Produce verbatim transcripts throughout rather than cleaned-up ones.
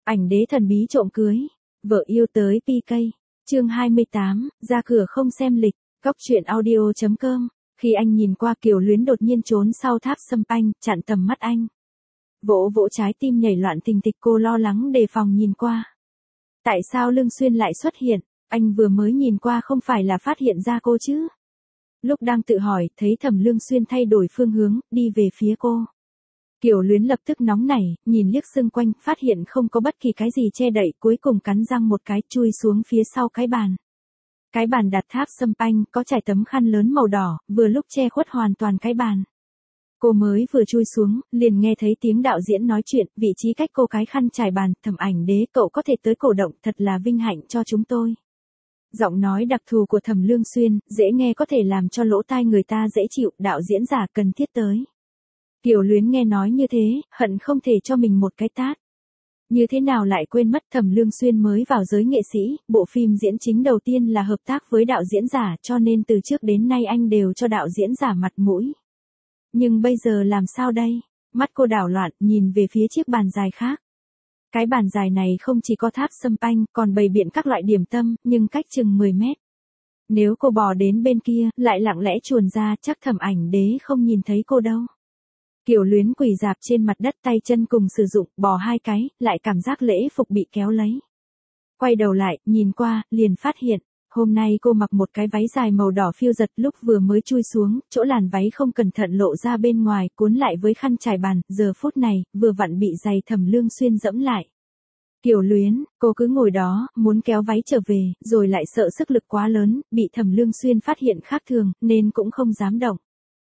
Ảnh đế thần bí trộm cưới. Vợ yêu tới pê ca. Chương hai mươi tám, ra cửa không xem lịch. Góc truyện audio chấm com. Khi anh nhìn qua Kiều Luyến đột nhiên trốn sau tháp sâm panh, chặn tầm mắt anh. Vỗ vỗ trái tim nhảy loạn tình tịch, cô lo lắng đề phòng nhìn qua. Tại sao Lương Xuyên lại xuất hiện? Anh vừa mới nhìn qua không phải là phát hiện ra cô chứ? Lúc đang tự hỏi, thấy Thẩm Lương Xuyên thay đổi phương hướng, đi về phía cô. Kiều Luyến lập tức nóng nảy, nhìn liếc xung quanh, phát hiện không có bất kỳ cái gì che đậy, cuối cùng cắn răng một cái, chui xuống phía sau cái bàn. Cái bàn đặt tháp sâm panh, có trải tấm khăn lớn màu đỏ, vừa lúc che khuất hoàn toàn cái bàn. Cô mới vừa chui xuống, liền nghe thấy tiếng đạo diễn nói chuyện, vị trí cách cô cái khăn trải bàn, Thẩm Ảnh Đế, cậu có thể tới cổ động, thật là vinh hạnh cho chúng tôi. Giọng nói đặc thù của Thẩm Lương Xuyên, dễ nghe có thể làm cho lỗ tai người ta dễ chịu, đạo diễn giả cần thiết tới. Kiều Luyến nghe nói như thế, hận không thể cho mình một cái tát. Như thế nào lại quên mất Thẩm Lương Xuyên mới vào giới nghệ sĩ, bộ phim diễn chính đầu tiên là hợp tác với đạo diễn giả, cho nên từ trước đến nay anh đều cho đạo diễn giả mặt mũi. Nhưng bây giờ làm sao đây? Mắt cô đảo loạn, nhìn về phía chiếc bàn dài khác. Cái bàn dài này không chỉ có tháp sâm panh, còn bày biện các loại điểm tâm, nhưng cách chừng mười mét. Nếu cô bò đến bên kia, lại lặng lẽ chuồn ra, chắc Thẩm Ảnh Đế không nhìn thấy cô đâu. Kiều Luyến quỳ dạp trên mặt đất, tay chân cùng sử dụng, bò hai cái, lại cảm giác lễ phục bị kéo lấy. Quay đầu lại, nhìn qua, liền phát hiện, hôm nay cô mặc một cái váy dài màu đỏ phiêu giật, lúc vừa mới chui xuống, chỗ làn váy không cẩn thận lộ ra bên ngoài, cuốn lại với khăn trải bàn, giờ phút này, vừa vặn bị giày Thẩm Lương Xuyên dẫm lại. Kiều Luyến, cô cứ ngồi đó, muốn kéo váy trở về, rồi lại sợ sức lực quá lớn, bị Thẩm Lương Xuyên phát hiện khác thường, nên cũng không dám động.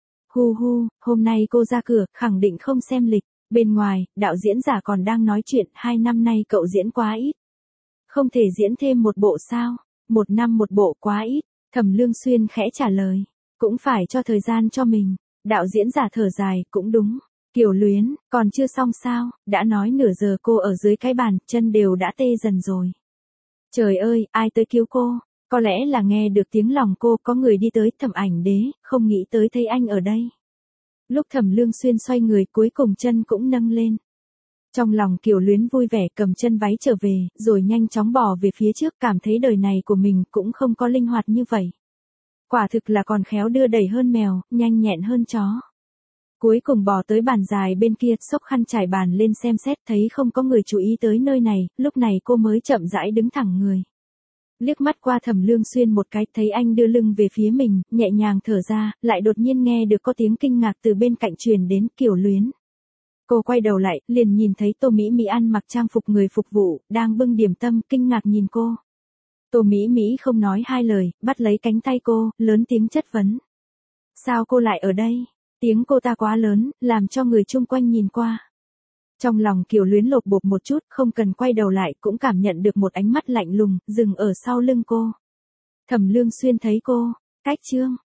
Hu hu, hôm nay cô ra cửa, khẳng định không xem lịch. Bên ngoài, đạo diễn giả còn đang nói chuyện, hai năm nay cậu diễn quá ít. Không thể diễn thêm một bộ sao? Một năm một bộ quá ít. Thẩm Lương Xuyên khẽ trả lời. Cũng phải cho thời gian cho mình. Đạo diễn giả thở dài, cũng đúng. Kiều Luyến, còn chưa xong sao? Đã nói nửa giờ cô ở dưới cái bàn, chân đều đã tê dần rồi. Trời ơi, ai tới cứu cô? Có lẽ là nghe được tiếng lòng cô, có người đi tới. Thẩm Ảnh Đế, không nghĩ tới thấy anh ở đây. Lúc Thẩm Lương Xuyên xoay người, cuối cùng chân cũng nâng lên. Trong lòng Kiều Luyến vui vẻ, cầm chân váy trở về, rồi nhanh chóng bò về phía trước, cảm thấy đời này của mình cũng không có linh hoạt như vậy. Quả thực là còn khéo đưa đẩy hơn mèo, nhanh nhẹn hơn chó. Cuối cùng bò tới bàn dài bên kia, xốc khăn trải bàn lên xem xét, thấy không có người chú ý tới nơi này, lúc này cô mới chậm rãi đứng thẳng người. Liếc mắt qua Thẩm Lương Xuyên một cái, thấy anh đưa lưng về phía mình, nhẹ nhàng thở ra, lại đột nhiên nghe được có tiếng kinh ngạc từ bên cạnh truyền đến. Kiều Luyến. Cô quay đầu lại, liền nhìn thấy Tô Mỹ Mỹ ăn mặc trang phục người phục vụ, đang bưng điểm tâm, kinh ngạc nhìn cô. Tô Mỹ Mỹ không nói hai lời, bắt lấy cánh tay cô, lớn tiếng chất vấn. Sao cô lại ở đây? Tiếng cô ta quá lớn, làm cho người chung quanh nhìn qua. Trong lòng Kiều Luyến lột bột một chút, không cần quay đầu lại, cũng cảm nhận được một ánh mắt lạnh lùng, dừng ở sau lưng cô. Thẩm Lương Xuyên thấy cô, cách chương,